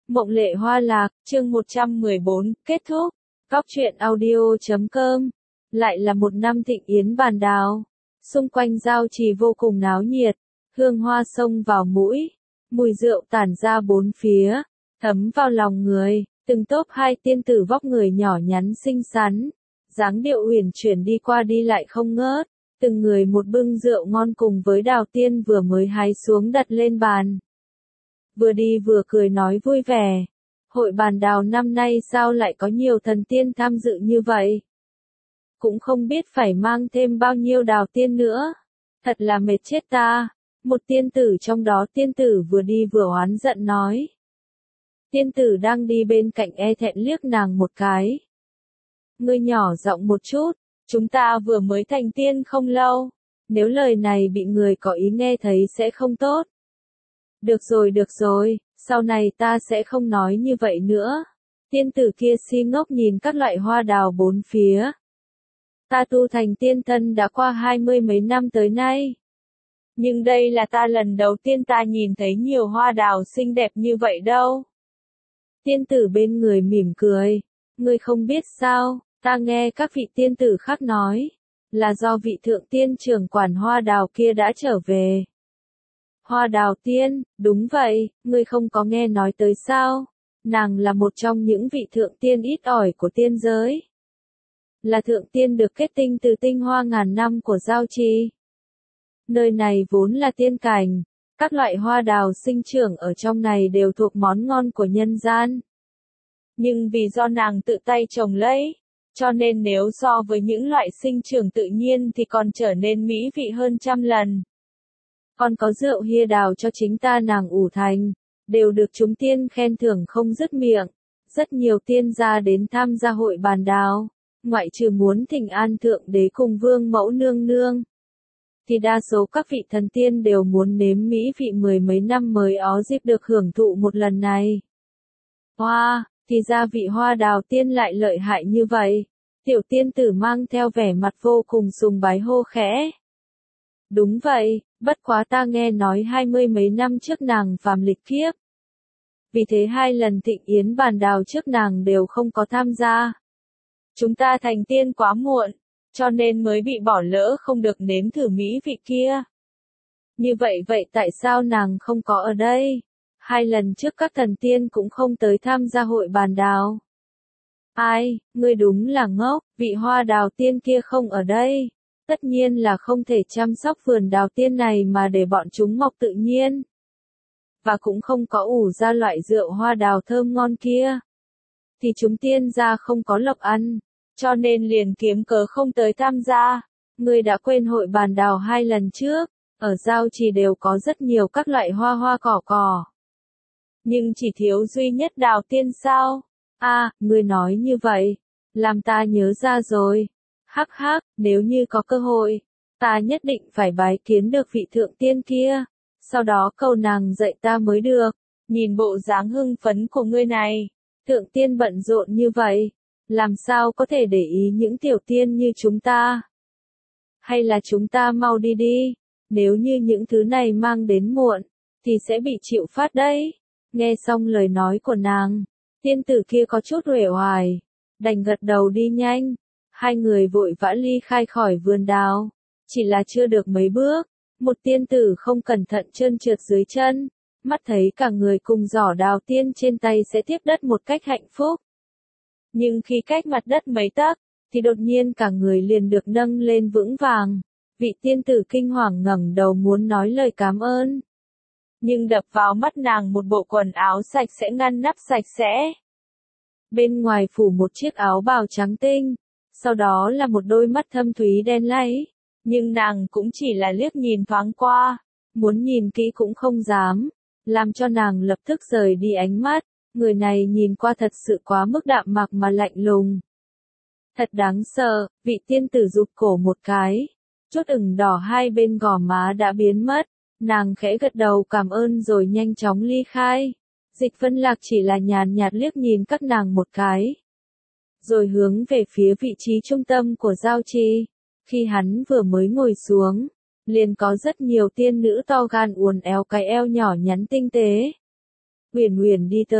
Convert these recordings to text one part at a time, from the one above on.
Mộng Lệ Hoa Lạc, chương 114, kết thúc. Góc truyện audio.com. Lại là một năm thịnh yến bàn đào. Xung quanh giao trì vô cùng náo nhiệt, hương hoa xông vào mũi, mùi rượu tản ra bốn phía, thấm vào lòng người. Từng tốp hai tiên tử vóc người nhỏ nhắn xinh xắn, dáng điệu uyển chuyển đi qua đi lại không ngớt, từng người một bưng rượu ngon cùng với Đào Tiên vừa mới hái xuống đặt lên bàn. Vừa đi vừa cười nói vui vẻ. Hội bàn đào năm nay sao lại có nhiều thần tiên tham dự như vậy? Cũng không biết phải mang thêm bao nhiêu Đào Tiên nữa. Thật là mệt chết ta. Một tiên tử trong đó tiên tử vừa đi vừa oán giận nói. Tiên tử đang đi bên cạnh e thẹn liếc nàng một cái. Ngươi nhỏ giọng một chút, chúng ta vừa mới thành tiên không lâu. Nếu lời này bị người có ý nghe thấy sẽ không tốt. Được rồi, sau này ta sẽ không nói như vậy nữa. Tiên tử kia si ngốc nhìn các loại hoa đào bốn phía. Ta tu thành tiên thân đã qua 20 mấy năm tới nay. Nhưng đây là ta lần đầu tiên ta nhìn thấy nhiều hoa đào xinh đẹp như vậy đâu. Tiên tử bên người mỉm cười. Ngươi không biết sao, ta nghe các vị tiên tử khác nói. Là do vị thượng tiên trưởng quản hoa đào kia đã trở về. Hoa đào tiên, đúng vậy, ngươi không có nghe nói tới sao? Nàng là một trong những vị thượng tiên ít ỏi của tiên giới. Là thượng tiên được kết tinh từ tinh hoa ngàn năm của giao trì. Nơi này vốn là tiên cảnh, các loại hoa đào sinh trưởng ở trong này đều thuộc món ngon của nhân gian. Nhưng vì do nàng tự tay trồng lấy, cho nên nếu so với những loại sinh trưởng tự nhiên thì còn trở nên mỹ vị hơn trăm lần. Còn có rượu hia đào cho chính ta nàng ủ thành, đều được chúng tiên khen thưởng không dứt miệng. Rất nhiều tiên gia đến tham gia hội bàn đào, ngoại trừ muốn thỉnh an thượng đế cùng vương mẫu nương nương. Thì đa số các vị thần tiên đều muốn nếm mỹ vị mười mấy năm mới ó dịp được hưởng thụ một lần này. Hoa, thì ra vị hoa đào tiên lại lợi hại như vậy. Tiểu tiên tử mang theo vẻ mặt vô cùng sùng bái hô khẽ. Đúng vậy, bất quá ta nghe nói 20 mấy năm trước nàng phàm lịch kiếp. Vì thế 2 lần thịnh yến bàn đào trước nàng đều không có tham gia. Chúng ta thành tiên quá muộn, cho nên mới bị bỏ lỡ không được nếm thử mỹ vị kia. Như vậy tại sao nàng không có ở đây? 2 lần trước các thần tiên cũng không tới tham gia hội bàn đào. Ai, ngươi đúng là ngốc, vị hoa đào tiên kia không ở đây. Tất nhiên là không thể chăm sóc vườn đào tiên này mà để bọn chúng mọc tự nhiên. Và cũng không có ủ ra loại rượu hoa đào thơm ngon kia. Thì chúng tiên gia không có lộc ăn, cho nên liền kiếm cớ không tới tham gia. Ngươi đã quên hội bàn đào 2 lần trước, ở giao trì đều có rất nhiều các loại hoa cỏ. Nhưng chỉ thiếu duy nhất đào tiên sao? Ngươi nói như vậy, làm ta nhớ ra rồi. Hắc, nếu như có cơ hội, ta nhất định phải bái kiến được vị thượng tiên kia, sau đó cầu nàng dạy ta mới được. Nhìn bộ dáng hưng phấn của ngươi này, thượng tiên bận rộn như vậy, làm sao có thể để ý những tiểu tiên như chúng ta? Hay là chúng ta mau đi, nếu như những thứ này mang đến muộn, thì sẽ bị chịu phát đấy. Nghe xong lời nói của nàng, tiên tử kia có chút uể oải, đành gật đầu đi nhanh. 2 người vội vã ly khai khỏi vườn đào. Chỉ là chưa được mấy bước, một tiên tử không cẩn thận trơn trượt dưới chân, mắt thấy cả người cùng giỏ đào tiên trên tay sẽ tiếp đất một cách hạnh phúc. Nhưng khi cách mặt đất mấy tấc, thì đột nhiên cả người liền được nâng lên vững vàng. Vị tiên tử kinh hoàng ngẩng đầu muốn nói lời cảm ơn. Nhưng đập vào mắt nàng một bộ quần áo sạch sẽ ngăn nắp sạch sẽ. Bên ngoài phủ một chiếc áo bào trắng tinh. Sau đó là một đôi mắt thâm thúy đen láy, nhưng nàng cũng chỉ là liếc nhìn thoáng qua, muốn nhìn kỹ cũng không dám, làm cho nàng lập tức rời đi ánh mắt. Người này nhìn qua thật sự quá mức đạm mạc mà lạnh lùng. Thật đáng sợ, vị tiên tử rụt cổ một cái, chút ửng đỏ 2 bên gò má đã biến mất, nàng khẽ gật đầu cảm ơn rồi nhanh chóng ly khai. Dịch Vân Lạc chỉ là nhàn nhạt liếc nhìn các nàng một cái, rồi hướng về phía vị trí trung tâm của giao trì. Khi hắn vừa mới ngồi xuống, liền có rất nhiều tiên nữ to gan uốn éo cái eo nhỏ nhắn tinh tế. Uyển Uyển đi tới,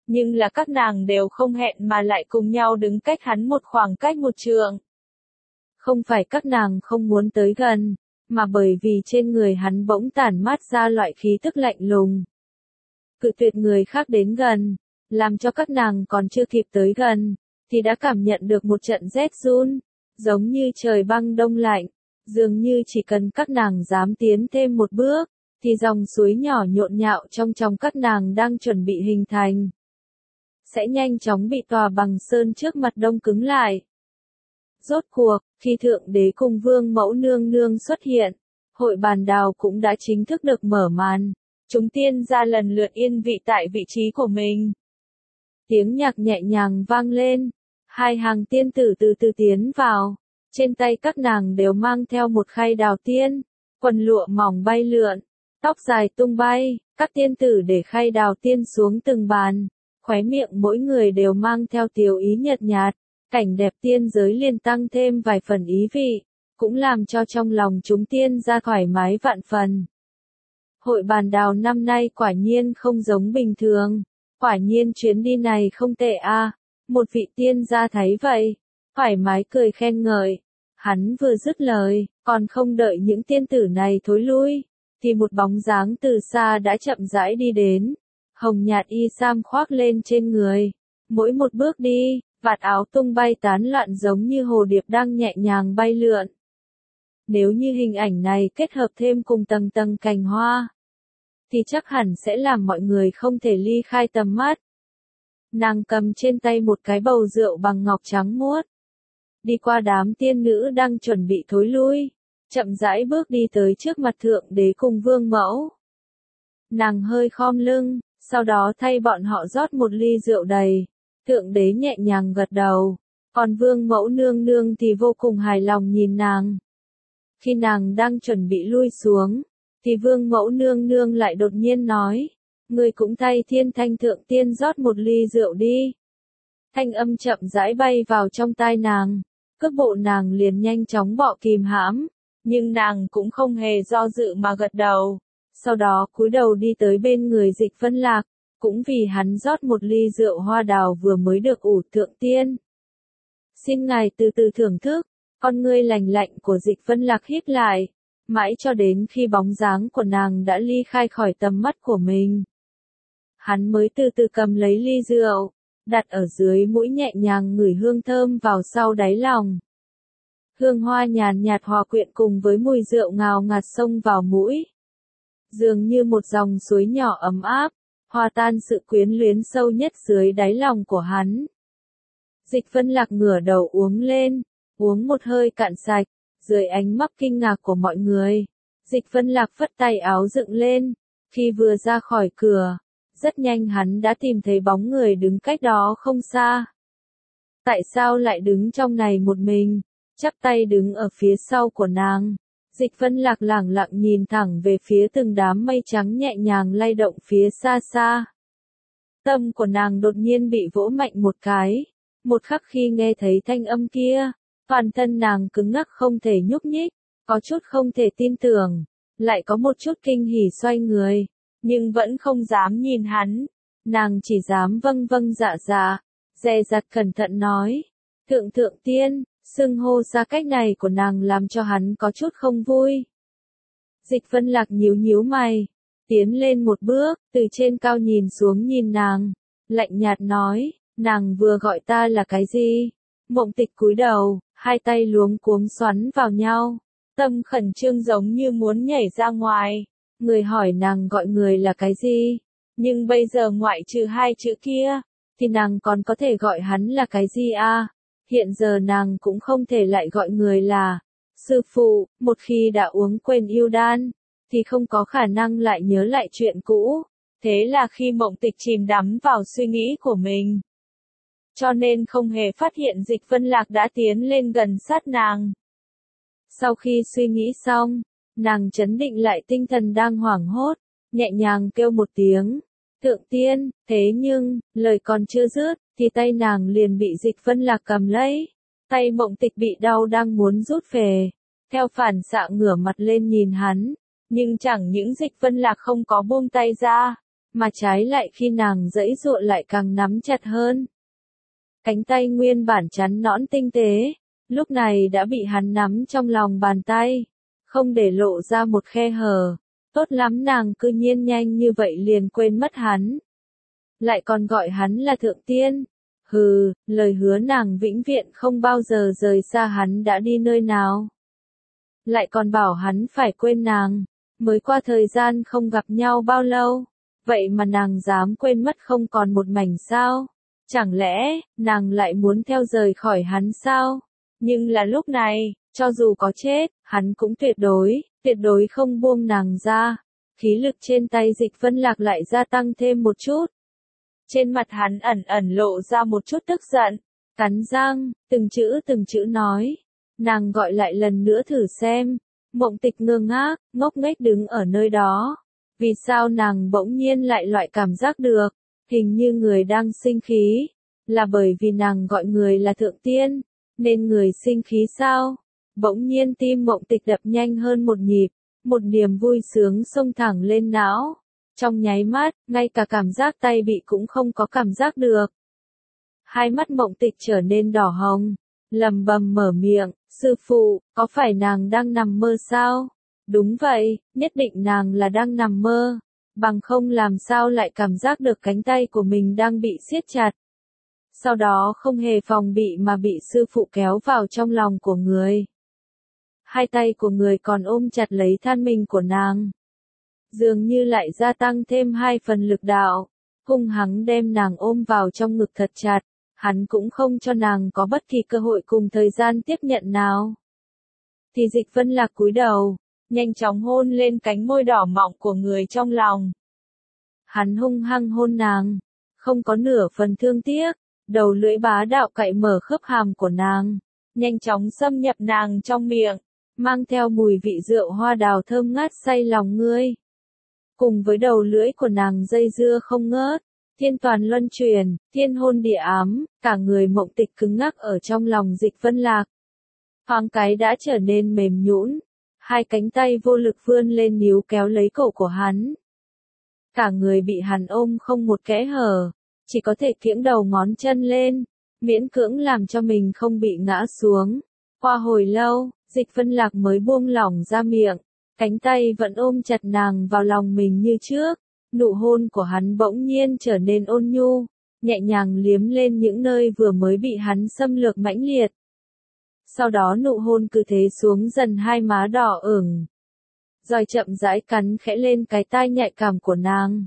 nhưng là các nàng đều không hẹn mà lại cùng nhau đứng cách hắn một khoảng cách một trượng. Không phải các nàng không muốn tới gần, mà bởi vì trên người hắn bỗng tản mát ra loại khí tức lạnh lùng. Cự tuyệt người khác đến gần, làm cho các nàng còn chưa kịp tới gần, thì đã cảm nhận được một trận rét run, giống như trời băng đông lạnh, dường như chỉ cần các nàng dám tiến thêm một bước, thì dòng suối nhỏ nhộn nhạo trong các nàng đang chuẩn bị hình thành, sẽ nhanh chóng bị tòa bằng sơn trước mặt đông cứng lại. Rốt cuộc, khi Thượng Đế cùng Vương Mẫu Nương Nương xuất hiện, hội bàn đào cũng đã chính thức được mở màn. Chúng tiên gia lần lượt yên vị tại vị trí của mình. Tiếng nhạc nhẹ nhàng vang lên, hai hàng tiên tử từ từ tiến vào, trên tay các nàng đều mang theo một khay đào tiên, quần lụa mỏng bay lượn, tóc dài tung bay, các tiên tử để khay đào tiên xuống từng bàn, khóe miệng mỗi người đều mang theo tiếu ý nhợt nhạt, cảnh đẹp tiên giới liền tăng thêm vài phần ý vị, cũng làm cho trong lòng chúng tiên gia thoải mái vạn phần. Hội bàn đào năm nay quả nhiên không giống bình thường, quả nhiên chuyến đi này không tệ a. Một vị tiên gia thấy vậy, thoải mái cười khen ngợi. Hắn vừa dứt lời, còn không đợi những tiên tử này thối lui, thì một bóng dáng từ xa đã chậm rãi đi đến, hồng nhạt y sam khoác lên trên người, mỗi một bước đi, vạt áo tung bay tán loạn giống như hồ điệp đang nhẹ nhàng bay lượn. Nếu như hình ảnh này kết hợp thêm cùng tầng tầng cành hoa, thì chắc hẳn sẽ làm mọi người không thể ly khai tầm mắt. Nàng cầm trên tay một cái bầu rượu bằng ngọc trắng muốt, đi qua đám tiên nữ đang chuẩn bị thối lui, chậm rãi bước đi tới trước mặt Thượng Đế cùng Vương Mẫu. Nàng hơi khom lưng, sau đó thay bọn họ rót một ly rượu đầy. Thượng Đế nhẹ nhàng gật đầu, còn Vương Mẫu Nương Nương thì vô cùng hài lòng nhìn nàng. Khi nàng đang chuẩn bị lui xuống, thì Vương Mẫu Nương Nương lại đột nhiên nói, ngươi cũng thay Thiên Thanh Thượng Tiên rót một ly rượu đi. Thanh âm chậm rãi bay vào trong tai nàng, cước bộ nàng liền nhanh chóng bọ kìm hãm, nhưng nàng cũng không hề do dự mà gật đầu, sau đó cúi đầu đi tới bên người Dịch Vân Lạc, cũng vì hắn rót một ly rượu hoa đào vừa mới được ủ Thượng Tiên. Xin ngài từ từ thưởng thức, con ngươi lành lạnh của Dịch Vân Lạc híp lại, mãi cho đến khi bóng dáng của nàng đã ly khai khỏi tầm mắt của mình. Hắn mới từ từ cầm lấy ly rượu, đặt ở dưới mũi nhẹ nhàng ngửi hương thơm vào sau đáy lòng. Hương hoa nhàn nhạt hòa quyện cùng với mùi rượu ngào ngạt xông vào mũi. Dường như một dòng suối nhỏ ấm áp, hòa tan sự quyến luyến sâu nhất dưới đáy lòng của hắn. Dịch Vân Lạc ngửa đầu uống lên, uống một hơi cạn sạch, dưới ánh mắt kinh ngạc của mọi người. Dịch Vân Lạc phất tay áo dựng lên, khi vừa ra khỏi cửa, rất nhanh hắn đã tìm thấy bóng người đứng cách đó không xa. Tại sao lại đứng trong này một mình, chắp tay đứng ở phía sau của nàng? Dịch Vân Lạc lẳng lặng nhìn thẳng về phía từng đám mây trắng nhẹ nhàng lay động phía xa xa. Tâm của nàng đột nhiên bị vỗ mạnh một cái, một khắc khi nghe thấy thanh âm kia, toàn thân nàng cứng ngắc không thể nhúc nhích, có chút không thể tin tưởng, lại có một chút kinh hỉ xoay người, nhưng vẫn không dám nhìn hắn, nàng chỉ dám vâng vâng dạ dạ, dè dặt cẩn thận nói, Thượng Tiên. Xưng hô xa cách này của nàng làm cho hắn có chút không vui. Dịch Vân Lạc nhíu nhíu mày, tiến lên một bước, từ trên cao nhìn xuống nhìn nàng, lạnh nhạt nói, nàng vừa gọi ta là cái gì? Mộng Tịch cúi đầu, hai tay luống cuống xoắn vào nhau, tâm khẩn trương giống như muốn nhảy ra ngoài. Người hỏi nàng gọi người là cái gì? Nhưng bây giờ ngoại trừ hai chữ kia, thì nàng còn có thể gọi hắn là cái gì à? Hiện giờ nàng cũng không thể lại gọi người là sư phụ, một khi đã uống quên yêu đan, thì không có khả năng lại nhớ lại chuyện cũ. Thế là khi Mộng Tịch chìm đắm vào suy nghĩ của mình, cho nên không hề phát hiện Dịch Vân Lạc đã tiến lên gần sát nàng. Sau khi suy nghĩ xong, nàng trấn định lại tinh thần đang hoảng hốt, nhẹ nhàng kêu một tiếng, Thượng Tiên, thế nhưng, lời còn chưa dứt, thì tay nàng liền bị Dịch Vân Lạc cầm lấy. Tay Mộng Tịch bị đau đang muốn rút về. Theo phản xạ ngửa mặt lên nhìn hắn, nhưng chẳng những Dịch Vân Lạc không có buông tay ra, mà trái lại khi nàng giãy giụa lại càng nắm chặt hơn. Cánh tay nguyên bản trắng nõn tinh tế, lúc này đã bị hắn nắm trong lòng bàn tay, không để lộ ra một khe hở. Tốt lắm, nàng cư nhiên nhanh như vậy liền quên mất hắn. Lại còn gọi hắn là thượng tiên. Hừ, lời hứa nàng vĩnh viễn không bao giờ rời xa hắn đã đi nơi nào. Lại còn bảo hắn phải quên nàng, mới qua thời gian không gặp nhau bao lâu, vậy mà nàng dám quên mất không còn một mảnh sao? Chẳng lẽ, nàng lại muốn theo rời khỏi hắn sao? Nhưng là lúc này, cho dù có chết, hắn cũng tuyệt đối không buông nàng ra. Khí lực trên tay Dịch Vân Lạc lại gia tăng thêm một chút. Trên mặt hắn ẩn ẩn lộ ra một chút tức giận, cắn răng, từng chữ nói. Nàng gọi lại lần nữa thử xem. Mộng Tịch ngơ ngác, ngốc nghếch đứng ở nơi đó. Vì sao nàng bỗng nhiên lại loại cảm giác được, hình như người đang sinh khí, là bởi vì nàng gọi người là thượng tiên, nên người sinh khí sao? Bỗng nhiên tim Mộng Tịch đập nhanh hơn một nhịp, một niềm vui sướng xông thẳng lên não. Trong nháy mắt, ngay cả cảm giác tay bị cũng không có cảm giác được. Hai mắt Mộng Tịch trở nên đỏ hồng, lầm bầm mở miệng, sư phụ, có phải nàng đang nằm mơ sao? Đúng vậy, nhất định nàng là đang nằm mơ, bằng không làm sao lại cảm giác được cánh tay của mình đang bị siết chặt. Sau đó không hề phòng bị mà bị sư phụ kéo vào trong lòng của người. Hai tay của người còn ôm chặt lấy thân mình của nàng. Dường như lại gia tăng thêm 2 phần lực đạo, hung hăng đem nàng ôm vào trong ngực thật chặt, hắn cũng không cho nàng có bất kỳ cơ hội cùng thời gian tiếp nhận nào. Thì Dịch Vân Lạc cúi đầu, nhanh chóng hôn lên cánh môi đỏ mọng của người trong lòng. Hắn hung hăng hôn nàng, không có nửa phần thương tiếc, đầu lưỡi bá đạo cạy mở khớp hàm của nàng, nhanh chóng xâm nhập nàng trong miệng, mang theo mùi vị rượu hoa đào thơm ngát say lòng ngươi. Cùng với đầu lưỡi của nàng dây dưa không ngớt, thiên toàn luân chuyển, thiên hôn địa ám, cả người Mộng Tịch cứng ngắc ở trong lòng Dịch Vân Lạc. Thoáng cái đã trở nên mềm nhũn, hai cánh tay vô lực vươn lên níu kéo lấy cổ của hắn. Cả người bị hắn ôm không một kẽ hở, chỉ có thể kiễng đầu ngón chân lên, miễn cưỡng làm cho mình không bị ngã xuống. Qua hồi lâu, Dịch Vân Lạc mới buông lỏng ra miệng, cánh tay vẫn ôm chặt nàng vào lòng mình như trước. Nụ hôn của hắn bỗng nhiên trở nên ôn nhu, nhẹ nhàng liếm lên những nơi vừa mới bị hắn xâm lược mãnh liệt. Sau đó nụ hôn cứ thế xuống dần hai má đỏ ửng, rồi chậm rãi cắn khẽ lên cái tai nhạy cảm của nàng.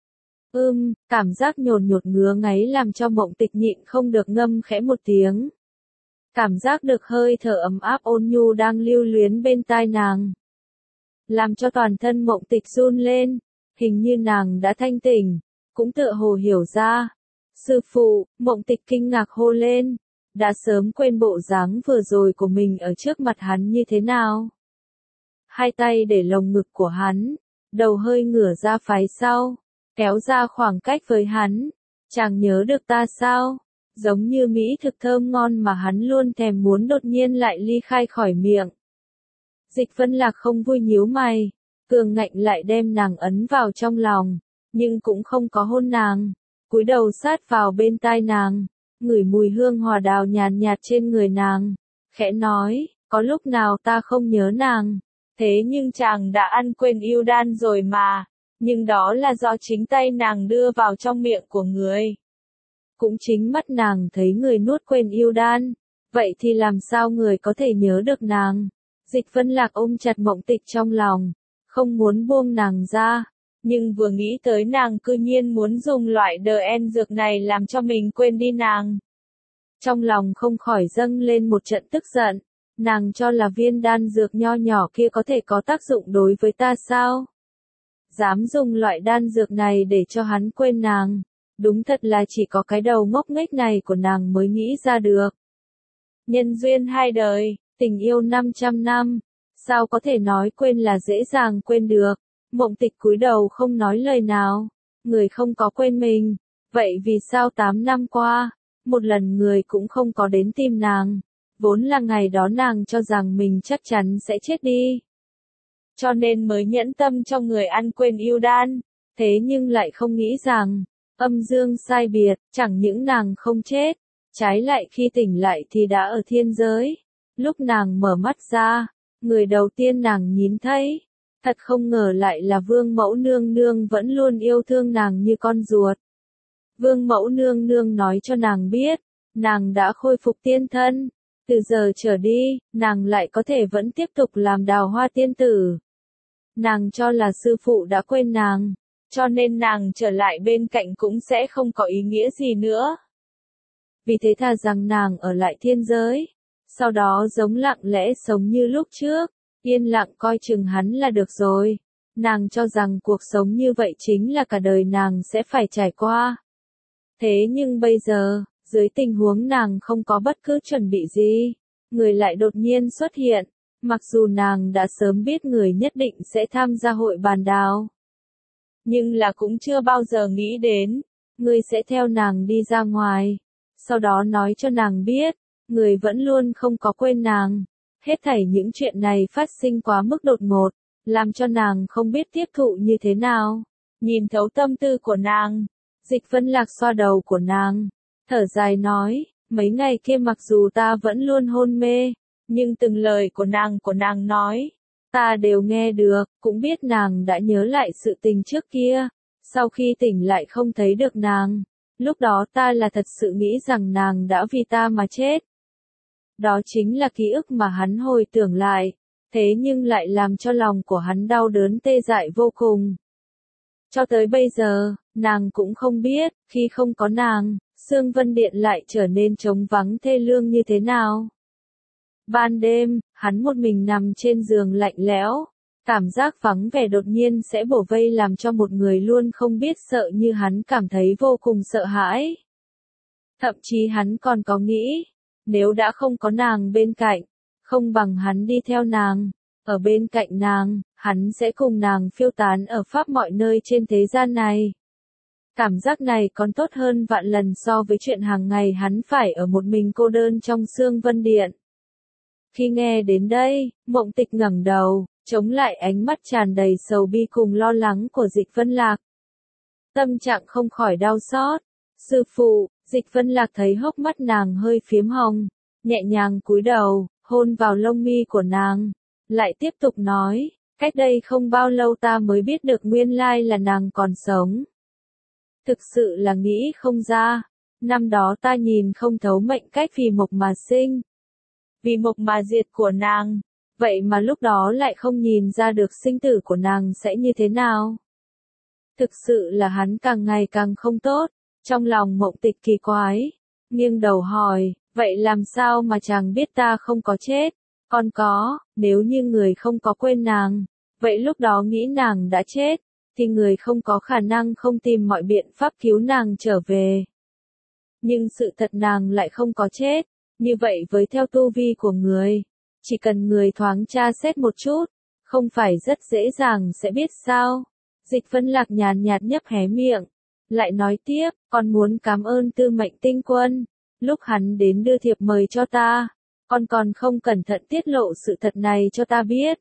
Cảm giác nhột nhột ngứa ngáy làm cho Mộng Tịch nhịn không được ngâm khẽ một tiếng. Cảm giác được hơi thở ấm áp ôn nhu đang lưu luyến bên tai nàng, làm cho toàn thân Mộng Tịch run lên, hình như nàng đã thanh tỉnh, cũng tựa hồ hiểu ra. Sư phụ, Mộng Tịch kinh ngạc hô lên, đã sớm quên bộ dáng vừa rồi của mình ở trước mặt hắn như thế nào. Hai tay để lồng ngực của hắn, đầu hơi ngửa ra phía sau, kéo ra khoảng cách với hắn. Chàng nhớ được ta sao? Giống như mỹ thực thơm ngon mà hắn luôn thèm muốn đột nhiên lại ly khai khỏi miệng. Dịch Vân Lạc không vui nhíu mày, cường ngạnh lại đem nàng ấn vào trong lòng, nhưng cũng không có hôn nàng, cúi đầu sát vào bên tai nàng, ngửi mùi hương hoa đào nhàn nhạt trên người nàng, khẽ nói, có lúc nào ta không nhớ nàng, thế nhưng chàng đã ăn quên yêu đan rồi mà, nhưng đó là do chính tay nàng đưa vào trong miệng của người. Cũng chính mắt nàng thấy người nuốt quên yêu đan, vậy thì làm sao người có thể nhớ được nàng? Dịch Vân Lạc ôm chặt Mộng Tịch trong lòng, không muốn buông nàng ra, nhưng vừa nghĩ tới nàng cư nhiên muốn dùng loại DN dược này làm cho mình quên đi nàng. Trong lòng không khỏi dâng lên một trận tức giận, nàng cho là viên đan dược nho nhỏ kia có thể có tác dụng đối với ta sao? Dám dùng loại đan dược này để cho hắn quên nàng, đúng thật là chỉ có cái đầu ngốc nghếch này của nàng mới nghĩ ra được. Nhân duyên hai đời, tình yêu 500 năm, sao có thể nói quên là dễ dàng quên được. Mộng Tịch cúi đầu không nói lời nào, người không có quên mình, vậy vì sao 8 năm qua, một lần người cũng không có đến tìm nàng, vốn là ngày đó nàng cho rằng mình chắc chắn sẽ chết đi. Cho nên mới nhẫn tâm cho người ăn quên yêu đan, Thế nhưng lại không nghĩ rằng, âm dương sai biệt, chẳng những nàng không chết, trái lại khi tỉnh lại thì đã ở thiên giới. Lúc nàng mở mắt ra, người đầu tiên nàng nhìn thấy, thật không ngờ lại là Vương Mẫu Nương Nương vẫn luôn yêu thương nàng như con ruột. Vương Mẫu Nương Nương nói cho nàng biết, nàng đã khôi phục tiên thân, từ giờ trở đi, nàng lại có thể vẫn tiếp tục làm Đào Hoa tiên tử. Nàng cho là sư phụ đã quên nàng, cho nên nàng trở lại bên cạnh cũng sẽ không có ý nghĩa gì nữa. Vì thế thà rằng nàng ở lại thiên giới, sau đó giống lặng lẽ sống như lúc trước, yên lặng coi chừng hắn là được rồi. Nàng cho rằng cuộc sống như vậy chính là cả đời nàng sẽ phải trải qua. Thế nhưng bây giờ, dưới tình huống nàng không có bất cứ chuẩn bị gì, người lại đột nhiên xuất hiện, mặc dù nàng đã sớm biết người nhất định sẽ tham gia hội bàn đào. Nhưng là cũng chưa bao giờ nghĩ đến, người sẽ theo nàng đi ra ngoài, sau đó nói cho nàng biết, người vẫn luôn không có quên nàng. Hết thảy những chuyện này phát sinh quá mức đột ngột, làm cho nàng không biết tiếp thụ như thế nào. Nhìn thấu tâm tư của nàng, Dịch Vân Lạc xoa đầu của nàng, thở dài nói, mấy ngày kia mặc dù ta vẫn luôn hôn mê, nhưng từng lời của nàng nói, ta đều nghe được, cũng biết nàng đã nhớ lại sự tình trước kia. Sau khi tỉnh lại không thấy được nàng, lúc đó ta là thật sự nghĩ rằng nàng đã vì ta mà chết. Đó chính là ký ức mà hắn hồi tưởng lại, thế nhưng lại làm cho lòng của hắn đau đớn tê dại vô cùng. Cho tới bây giờ, nàng cũng không biết, khi không có nàng, Sương Vân Điện lại trở nên trống vắng thê lương như thế nào. Ban đêm, hắn một mình nằm trên giường lạnh lẽo, cảm giác vắng vẻ đột nhiên sẽ bổ vây làm cho một người luôn không biết sợ như hắn cảm thấy vô cùng sợ hãi. Thậm chí hắn còn có nghĩ, nếu đã không có nàng bên cạnh, không bằng hắn đi theo nàng, ở bên cạnh nàng, hắn sẽ cùng nàng phiêu tán ở khắp mọi nơi trên thế gian này. Cảm giác này còn tốt hơn vạn lần so với chuyện hàng ngày hắn phải ở một mình cô đơn trong Sương Vân Điện. Khi nghe đến đây, Mộng Tịch ngẩng đầu, chống lại ánh mắt tràn đầy sầu bi cùng lo lắng của Dịch Vân Lạc. Tâm trạng không khỏi đau xót. Sư phụ, Dịch Vân Lạc thấy hốc mắt nàng hơi phiếm hồng, nhẹ nhàng cúi đầu, hôn vào lông mi của nàng, lại tiếp tục nói, cách đây không bao lâu ta mới biết được nguyên lai là nàng còn sống. Thực sự là nghĩ không ra, năm đó ta nhìn không thấu mệnh cách vì mộc mà sinh, vì mộc mà diệt của nàng, vậy mà lúc đó lại không nhìn ra được sinh tử của nàng sẽ như thế nào. Thực sự là hắn càng ngày càng không tốt. Trong lòng Mộng Tịch kỳ quái, nghiêng đầu hỏi, vậy làm sao mà chàng biết ta không có chết? Còn có, nếu như người không có quên nàng, vậy lúc đó nghĩ nàng đã chết, thì người không có khả năng không tìm mọi biện pháp cứu nàng trở về. Nhưng sự thật nàng lại không có chết, như vậy với theo tu vi của người, chỉ cần người thoáng tra xét một chút, không phải rất dễ dàng sẽ biết sao? Dịch Vân Lạc nhàn nhạt nhấp hé miệng. Lại nói tiếp, con muốn cảm ơn Tư Mệnh Tinh Quân, lúc hắn đến đưa thiệp mời cho ta, con còn không cẩn thận tiết lộ sự thật này cho ta biết.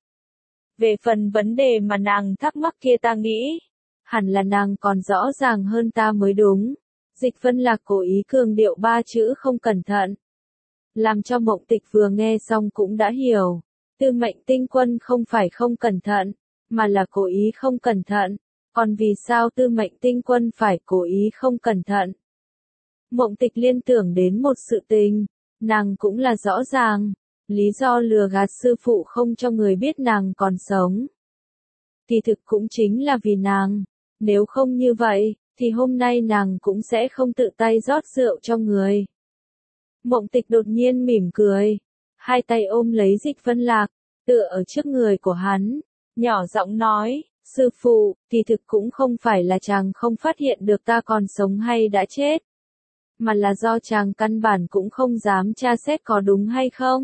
Về phần vấn đề mà nàng thắc mắc kia ta nghĩ, hẳn là nàng còn rõ ràng hơn ta mới đúng. Dịch Vân Lạc cố ý cường điệu ba chữ không cẩn thận, làm cho Mộng Tịch vừa nghe xong cũng đã hiểu, Tư Mệnh Tinh Quân không phải không cẩn thận, mà là cố ý không cẩn thận. Còn vì sao Tư Mệnh Tinh Quân phải cố ý không cẩn thận? Mộng Tịch liên tưởng đến một sự tình, nàng cũng là rõ ràng, lý do lừa gạt sư phụ không cho người biết nàng còn sống. Thì thực cũng chính là vì nàng, nếu không như vậy, thì hôm nay nàng cũng sẽ không tự tay rót rượu cho người. Mộng Tịch đột nhiên mỉm cười, hai tay ôm lấy Dịch Vân Lạc, tựa ở trước người của hắn, nhỏ giọng nói, sư phụ, thì thực cũng không phải là chàng không phát hiện được ta còn sống hay đã chết, mà là do chàng căn bản cũng không dám tra xét có đúng hay không.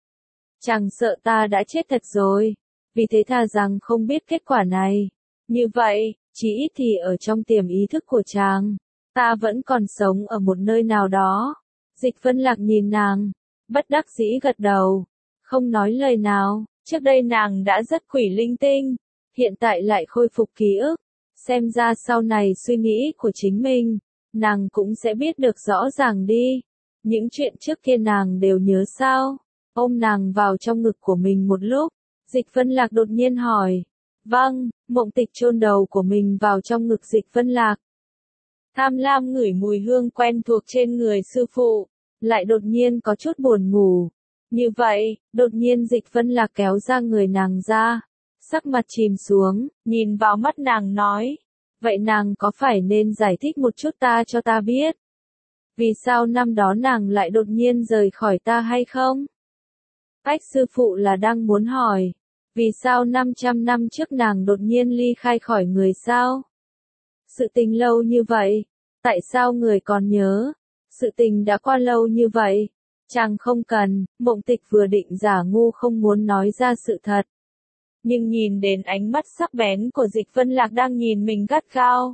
Chàng sợ ta đã chết thật rồi, vì thế thà rằng không biết kết quả này. Như vậy, chỉ ít thì ở trong tiềm ý thức của chàng, ta vẫn còn sống ở một nơi nào đó. Dịch Vân Lạc nhìn nàng, bất đắc dĩ gật đầu, không nói lời nào. Trước đây nàng đã rất quỷ linh tinh, hiện tại lại khôi phục ký ức, Xem ra sau này suy nghĩ của chính mình, nàng cũng sẽ biết được rõ ràng đi. Những chuyện trước kia nàng đều nhớ sao? Ôm nàng vào trong ngực của mình một lúc, Dịch Vân Lạc đột nhiên hỏi. Vâng, Mộng Tịch chôn đầu của mình vào trong ngực Dịch Vân Lạc. Tham lam ngửi mùi hương quen thuộc trên người sư phụ, lại đột nhiên có chút buồn ngủ. Như vậy, đột nhiên Dịch Vân Lạc kéo ra người nàng ra, sắc mặt chìm xuống, nhìn vào mắt nàng nói. Vậy nàng có phải nên giải thích một chút cho ta biết? Vì sao năm đó nàng lại đột nhiên rời khỏi ta hay không? Ách sư phụ là đang muốn hỏi. Vì sao 500 năm trước nàng đột nhiên ly khai khỏi người sao? Sự tình lâu như vậy, tại sao người còn nhớ? Sự tình đã qua lâu như vậy. Chàng không cần, Mộng Tịch vừa định giả ngu không muốn nói ra sự thật. Nhưng nhìn đến ánh mắt sắc bén của Dịch Vân Lạc đang nhìn mình gắt gao.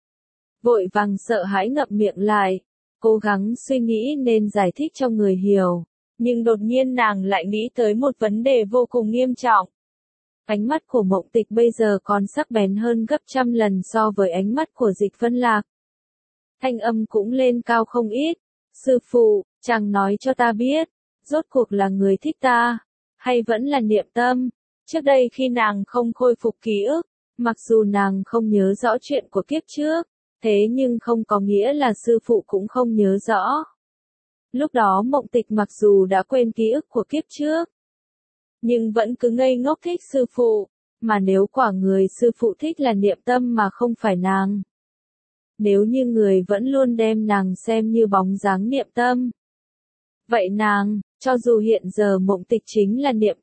Vội vàng sợ hãi ngậm miệng lại, cố gắng suy nghĩ nên giải thích cho người hiểu. Nhưng đột nhiên nàng lại nghĩ tới một vấn đề vô cùng nghiêm trọng. Ánh mắt của Mộng Tịch bây giờ còn sắc bén hơn gấp trăm lần so với ánh mắt của Dịch Vân Lạc. Thanh âm cũng lên cao không ít. Sư phụ, chàng nói cho ta biết, rốt cuộc là người thích ta, hay vẫn là Niệm Tâm? Trước đây khi nàng không khôi phục ký ức, mặc dù nàng không nhớ rõ chuyện của kiếp trước, thế nhưng không có nghĩa là sư phụ cũng không nhớ rõ. Lúc đó Mộng Tịch mặc dù đã quên ký ức của kiếp trước, nhưng vẫn cứ ngây ngốc thích sư phụ, mà nếu quả người sư phụ thích là Niệm Tâm mà không phải nàng. Nếu như người vẫn luôn đem nàng xem như bóng dáng Niệm Tâm. Vậy nàng, cho dù hiện giờ Mộng Tịch chính là Niệm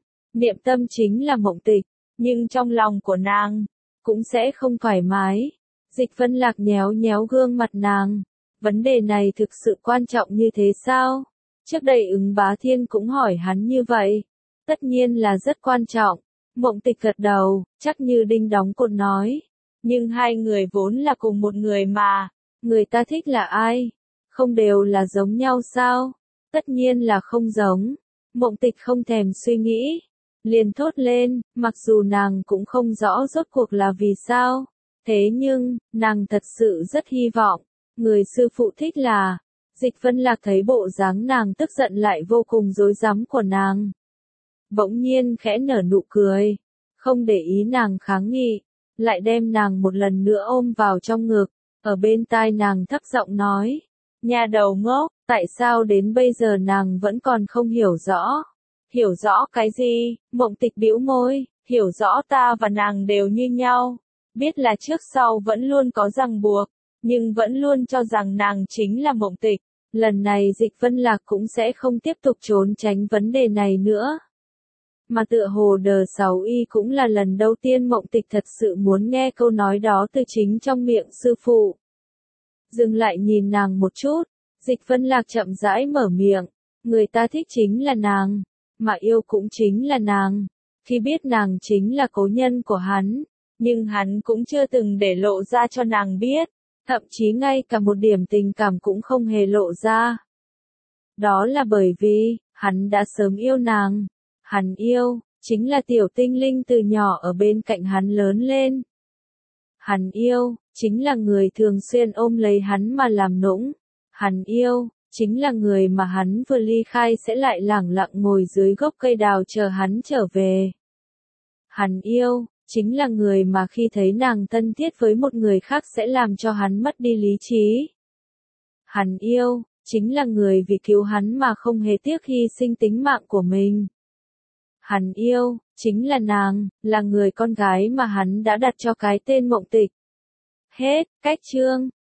Tâm chính là Mộng Tịch, nhưng trong lòng của nàng, cũng sẽ không thoải mái. Dịch Vân Lạc nhéo nhéo gương mặt nàng. Vấn đề này thực sự quan trọng như thế sao? Trước đây Ứng Bá Thiên cũng hỏi hắn như vậy. Tất nhiên là rất quan trọng. Mộng Tịch gật đầu, chắc như đinh đóng cột nói. Nhưng hai người vốn là cùng một người mà. Người ta thích là ai? Không đều là giống nhau sao? Tất nhiên là không giống. Mộng Tịch không thèm suy nghĩ. Liền thốt lên, mặc dù nàng cũng không rõ rốt cuộc là vì sao. Thế nhưng, nàng thật sự rất hy vọng. Người sư phụ thích là. Dịch Vân Lạc thấy bộ dáng nàng tức giận lại vô cùng rối rắm của nàng. Bỗng nhiên khẽ nở nụ cười. Không để ý nàng kháng nghị. Lại đem nàng một lần nữa ôm vào trong ngực. Ở bên tai nàng thấp giọng nói. Nhà đầu ngốc, tại sao đến bây giờ nàng vẫn còn không hiểu rõ? Hiểu rõ cái gì? Mộng Tịch bĩu môi. Hiểu rõ ta và nàng đều như nhau. Biết là trước sau vẫn luôn có ràng buộc. Nhưng vẫn luôn cho rằng nàng chính là Mộng Tịch. Lần này Dịch Vân Lạc cũng sẽ không tiếp tục trốn tránh vấn đề này nữa. Mà tựa hồ đờ 6y cũng là lần đầu tiên Mộng Tịch thật sự muốn nghe câu nói đó từ chính trong miệng sư phụ. Dừng lại nhìn nàng một chút, Dịch Vân Lạc chậm rãi mở miệng. Người ta thích chính là nàng, mà yêu cũng chính là nàng. Khi biết nàng chính là cố nhân của hắn, nhưng hắn cũng chưa từng để lộ ra cho nàng biết. Thậm chí ngay cả một điểm tình cảm cũng không hề lộ ra. Đó là bởi vì, hắn đã sớm yêu nàng. Hắn yêu, chính là tiểu tinh linh từ nhỏ ở bên cạnh hắn lớn lên. Hắn yêu, chính là người thường xuyên ôm lấy hắn mà làm nũng. Hắn yêu, chính là người mà hắn vừa ly khai sẽ lại lẳng lặng ngồi dưới gốc cây đào chờ hắn trở về. Hắn yêu, chính là người mà khi thấy nàng thân thiết với một người khác sẽ làm cho hắn mất đi lý trí. Hắn yêu, chính là người vì cứu hắn mà không hề tiếc hy sinh tính mạng của mình. Hắn yêu, chính là nàng, là người con gái mà hắn đã đặt cho cái tên Mộng Tịch. Hết, cách chương.